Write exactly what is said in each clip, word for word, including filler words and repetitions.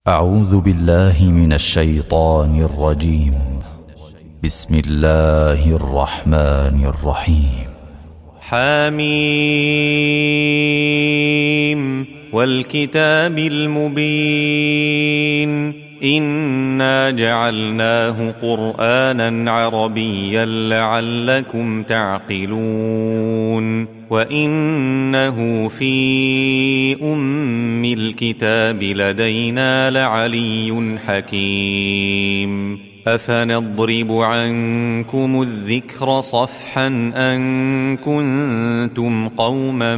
أعوذ بالله من الشيطان الرجيم. بسم الله الرحمن الرحيم. حميم والكتاب المبين إنا جعلناه قرآنا عربيا لعلكم تعقلون وإنه في أم الكتاب لدينا لعلي حكيم أفنضرب عنكم الذكر صفحا أن كنتم قوما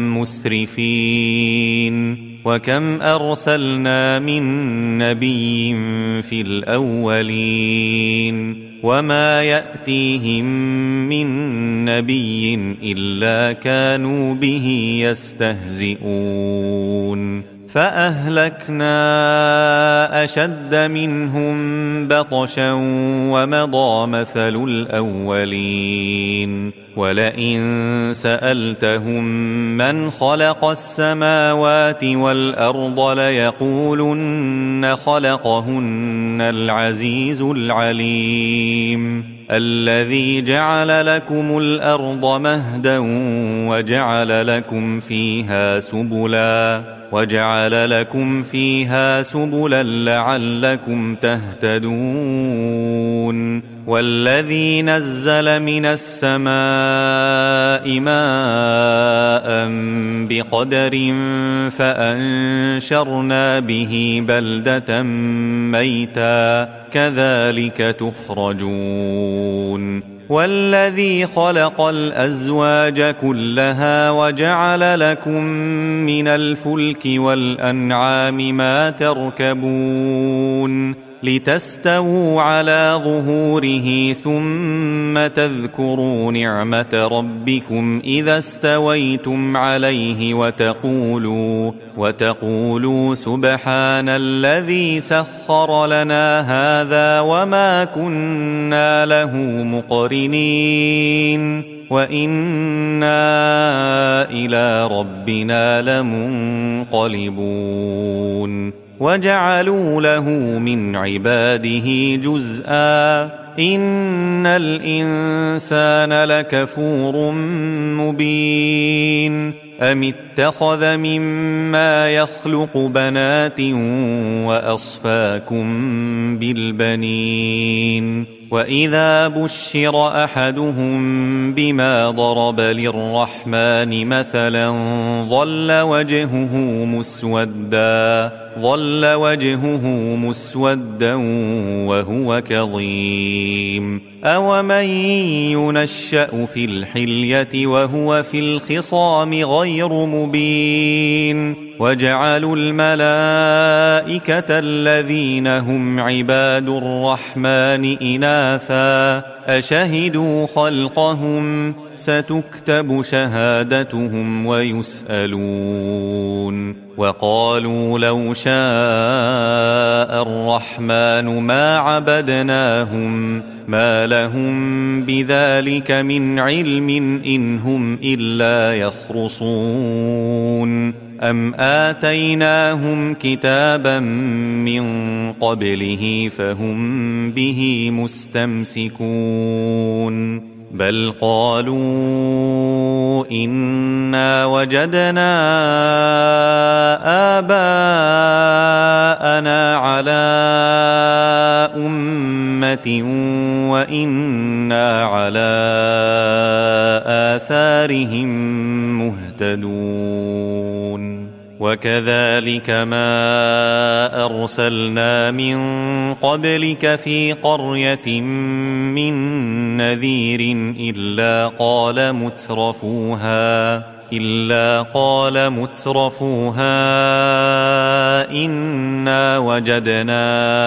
مسرفين وكم أرسلنا من نبي في الأولين وما يأتيهم من نبي إلا كانوا به يستهزئون فأهلكنا أشد منهم بطشا ومضى مثل الأولين ولئن سألتهم من خلق السماوات والأرض ليقولن خلقهن العزيز العليم الذي جعل لكم الأرض مهدا وجعل لكم فيها سبلا وجعل لكم فيها سبلا لعلكم تهتدون والذي نزل من السماء ماء بقدر فأنشرنا به بلدة ميتا كذلك تخرجون والذي خلق الأزواج كلها وجعل لكم من الفلك والأنعام ما تركبون لتستووا على ظهوره ثم تذكروا نعمة ربكم إذا استويتم عليه وتقولوا وتقولوا سبحان الذي سخر لنا هذا وما كنا له مقرنين وإنا إلى ربنا لمنقلبون وجعلوا له من عباده جزءا إن الإنسان لكفور مبين أم اتخذ مما يخلق بنات وأصفاكم بالبنين وإذا بشر أحدهم بما ضرب للرحمن مثلا ظل وجهه مسودا ظل وجهه مسودا وهو كظيم أومن ينشأ في الحلية وهو في الخصام غير مبين وجعلوا الملائكة الذين هم عباد الرحمن إناثا أشهدوا خلقهم ستكتب شهادتهم ويسألون وقالوا لو شاء الرحمن ما عبدناهم ما لهم بذلك من علم إن هم إلا يخرصون أم آتيناهم كتابا من قبله فهم به مستمسكون بل قالوا إنا وجدنا آباءنا على أمة وإنا على آثارهم مهتدون وكذلك ما أرسلنا من قبلك في قرية من نذير إلا قال مترفوها إلا قال مترفوها إنا وجدنا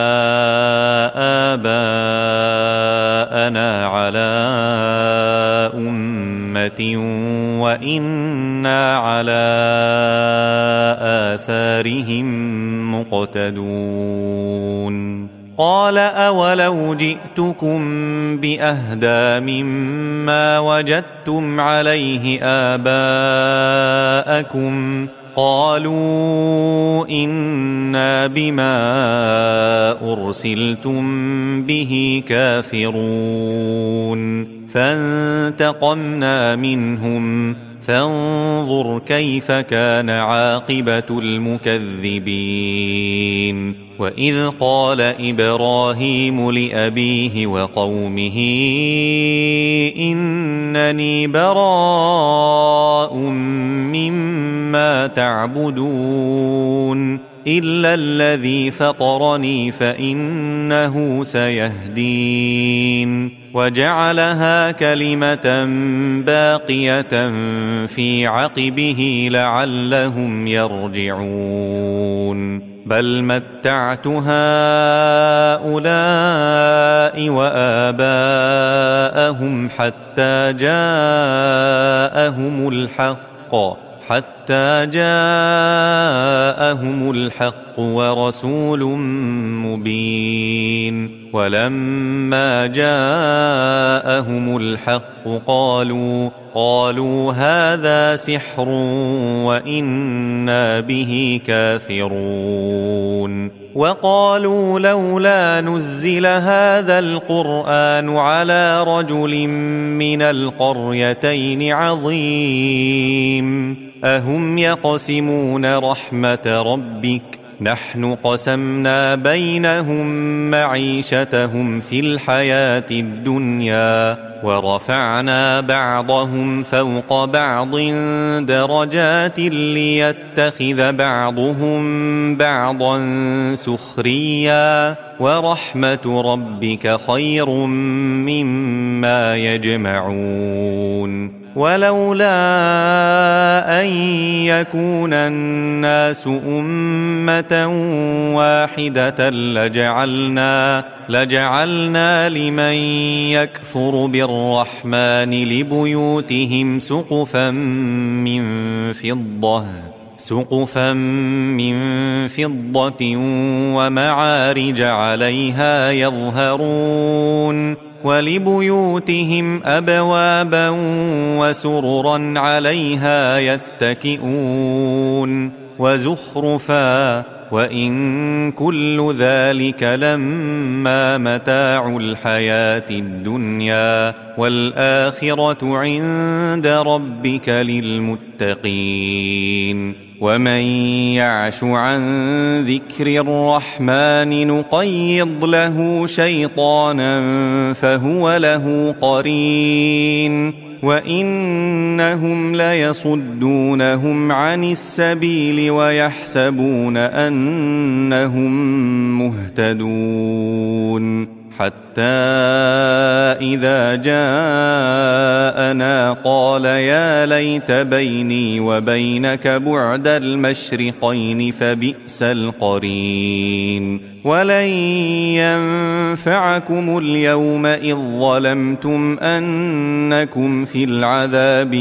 آباءنا على أمة وإنا على آثارهم مقتدون قال أولو جئتكم بأهدى مما وجدتم عليه آباءكم قالوا إنا بما أرسلتم به كافرون فانتقمنا منهم فانظر كيف كان عاقبة المكذبين وإذ قال إبراهيم لأبيه وقومه إنني براء مما تعبدون إلا الذي فطرني فإنه سيهدين وجعلها كلمة باقية في عقبه لعلهم يرجعون بل متعت هؤلاء وآباءهم حتى جاءهم الحق حتى جاءهم الحق ورسول مبين ولما جاءهم الحق قالوا قالوا هذا سحر وإنا به كافرون وقالوا لولا نزل هذا القرآن على رجل من القريتين عظيم أهم يقسمون رحمة ربك نحن قسمنا بينهم معيشتهم في الحياة الدنيا ورفعنا بعضهم فوق بعض درجات ليتخذ بعضهم بعضا سخريا ورحمة ربك خير مما يجمعون ولولا أن يكون الناس أمة واحدة لجعلنا لجعلنا لمن يكفر بالرحمن لبيوتهم سقفا من فضة سقفا من فضة ومعارج عليها يظهرون ولبيوتهم أبوابا وسررا عليها يتكئون وزخرفا وإن كل ذلك لما متاع الحياة الدنيا والآخرة عند ربك للمتقين ومن يعش عن ذكر الرحمن نقيض له شيطانا فهو له قرين وإنهم ليصدونهم عن السبيل ويحسبون أنهم مهتدون حتى إذا جاءنا قال يا ليت بيني وبينك بعد المشرقين فبئس القرين ولن ينفعكم اليوم إذ ظلمتم أنكم في العذاب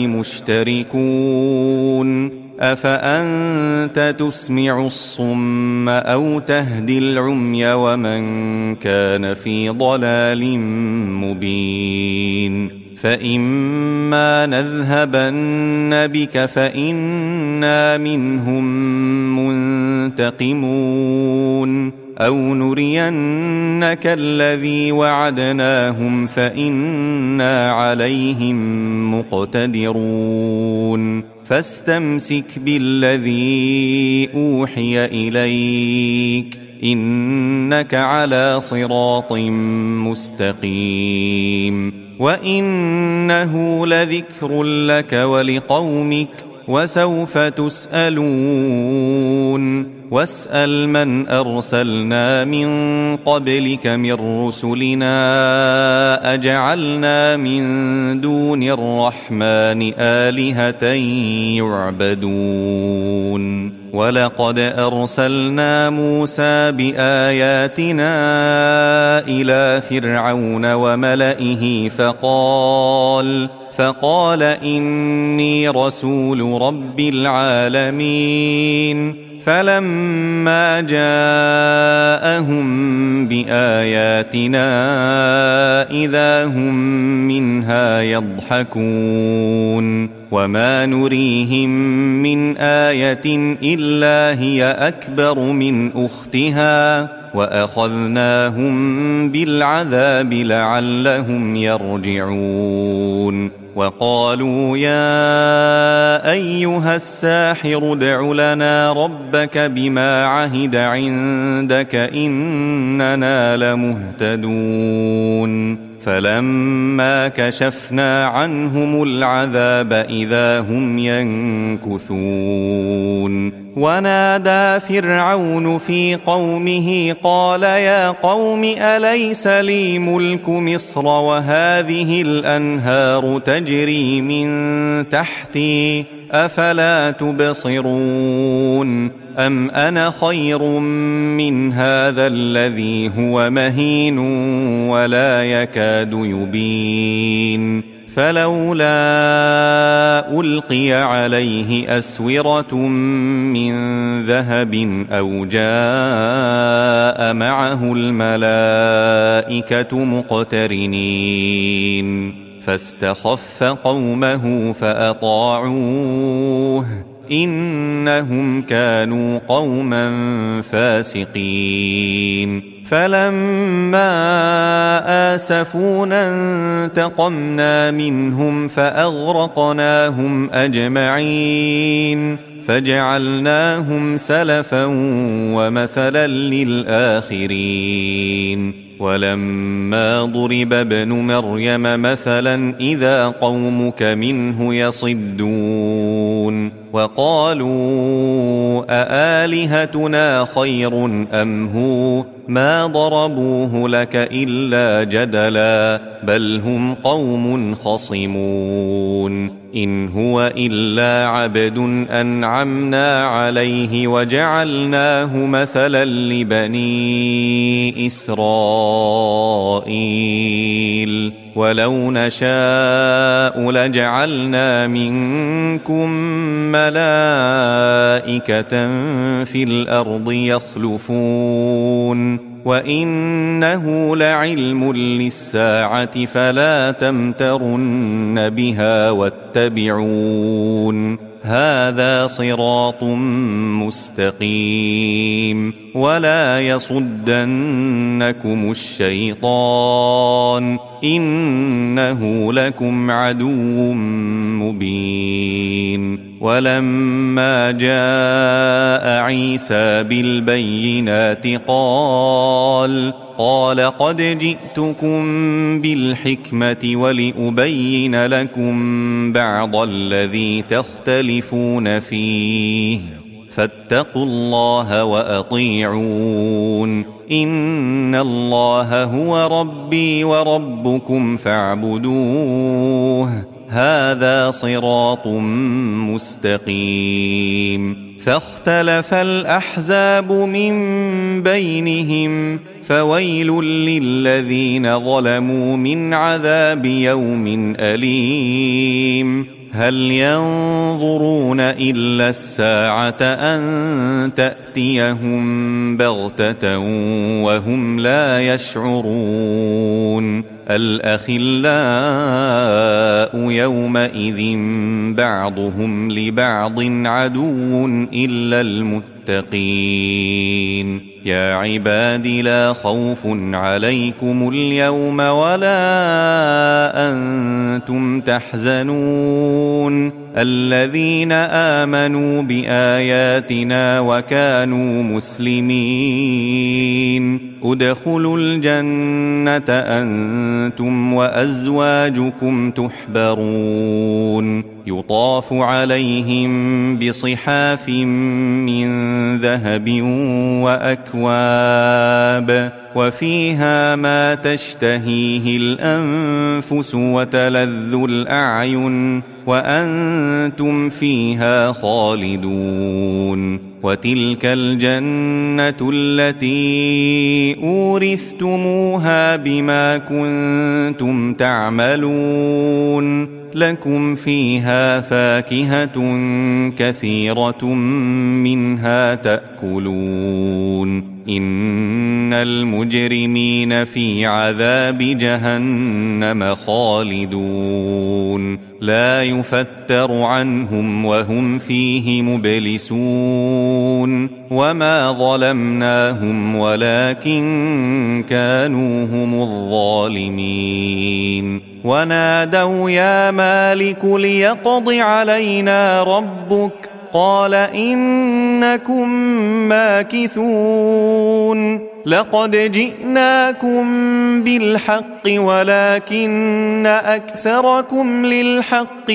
مشتركون أفأنت تسمع الصم أو تهدي العمي ومن كان في ضلال مبين فإما نذهبن بك فإنا منهم منتقمون أو نرينك الذي وعدناهم فإنا عليهم مقتدرون فاستمسك بالذي أوحي إليك إنك على صراط مستقيم وإنه لذكر لك ولقومك وسوف تسألون واسأل من أرسلنا من قبلك من رسلنا أجعلنا من دون الرحمن آلهة يعبدون ولقد أرسلنا موسى بآياتنا إلى فرعون وملئه فقال فقال إني رسول رب العالمين. فلما جاءهم بآياتنا إذا هم منها يضحكون وما نريهم من آية إلا هي أكبر من أختها وأخذناهم بالعذاب لعلهم يرجعون. وقالوا يا أيها الساحر ادع لنا ربك بما عهد عندك إننا لمهتدون. فلما كشفنا عنهم العذاب إذا هم ينكثون. ونادى فرعون في قومه قال يا قوم أليس لي ملك مصر وهذه الأنهار تجري من تحتي أفلا تبصرون أم أنا خير من هذا الذي هو مهين ولا يكاد يبين. فلولا ألقي عليه أسورة من ذهب أو جاء معه الملائكة مقترنين فاستخف قومه فأطاعوه إنهم كانوا قوما فاسقين. فلما آسفونا انتقمنا منهم فأغرقناهم أجمعين فجعلناهم سلفا ومثلا للآخرين. ولما ضرب ابن مريم مثلا إذا قومك منه يصدون وقالوا أآلهتنا خير أم هو ما ضربوه لك إلا جدلا بل هم قوم خصمون. إن هو إلا عبد أنعمنا عليه وجعلناه مثلا لبني إسرائيل ولو نشاء لجعلنا منكم ملائكة في الأرض يخلفون وإنه لعلم للساعة فلا تمترن بها واتبعون هذا صراط مستقيم. ولا يصدنكم الشيطان إنه لكم عدو مبين. ولما جاء عيسى بالبينات قال قال قد جئتكم بالحكمة ولأبين لكم بعض الذي تختلفون فيه فاتقوا الله وأطيعون إن الله هو ربي وربكم فاعبدوه هذا صراط مستقيم. فاختلف الأحزاب من بينهم فويل للذين ظلموا من عذاب يوم أليم. هل ينظرون إلا الساعة أن تأتيهم بغتة وهم لا يشعرون. الأخلاء يومئذ بعضهم لبعض عدو إلا المتقين. يا عباد لا خوف عليكم اليوم ولا أنتم تحزنون الذين آمنوا بآياتنا وكانوا مسلمين ادخلوا الجنة أنتم وأزواجكم تحبرون يطاف عليهم بصحاف من ذهب وأكواب وفيها ما تشتهيه الأنفس وتلذ الأعين وأنتم فيها خالدون. وتلك الجنة التي أورثتموها بما كنتم تعملون لكم فيها فاكهة كثيرة منها تأكلون إن المجرمين في عذاب جهنم خالدون لا يفتر عنهم وهم فيه مبلسون وما ظلمناهم ولكن كانوا هم الظالمين ونادوا يا مالك ليقض علينا ربك قال إنكم ماكثون لقد جئناكم بالحق ولكن أكثركم للحق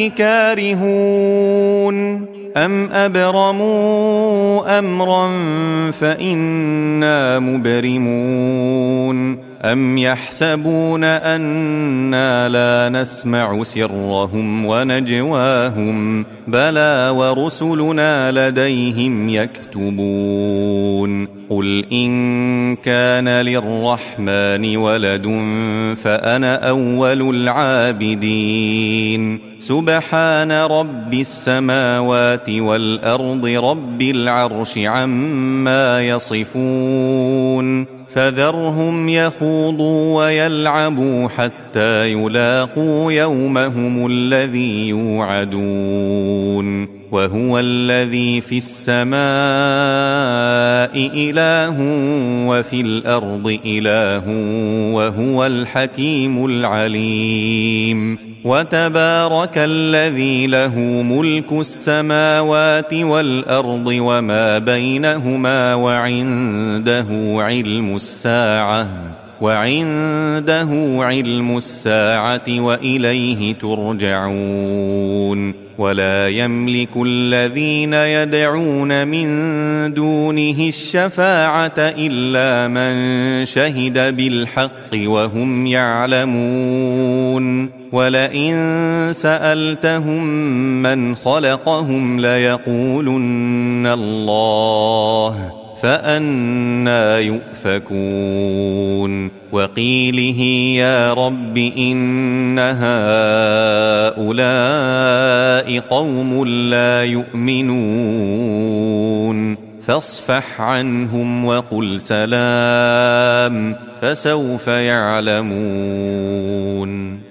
كارهون أم أبرموا أمرا فإنا مبرمون أم يحسبون أنا لا نسمع سرهم ونجواهم بلى ورسلنا لديهم يكتبون قل إن كان للرحمن ولد فأنا أول العابدين سبحان رب السماوات والأرض رب العرش عما يصفون فذرهم يخوضوا ويلعبوا حتى يلاقوا يومهم الذي يوعدون وهو الذي في السماء إله وفي الأرض إله وهو الحكيم العليم وتبارك الذي له ملك السماوات والأرض وما بينهما وعنده علم الساعة وعنده علم الساعة وإليه ترجعون ولا يملك الذين يدعون من دونه الشفاعة إلا من شهد بالحق وهم يعلمون ولئن سألتهم من خلقهم ليقولن الله فأنى يؤفكون وقيله يا رب إن هؤلاء قوم لا يؤمنون فاصفح عنهم وقل سلام فسوف يعلمون.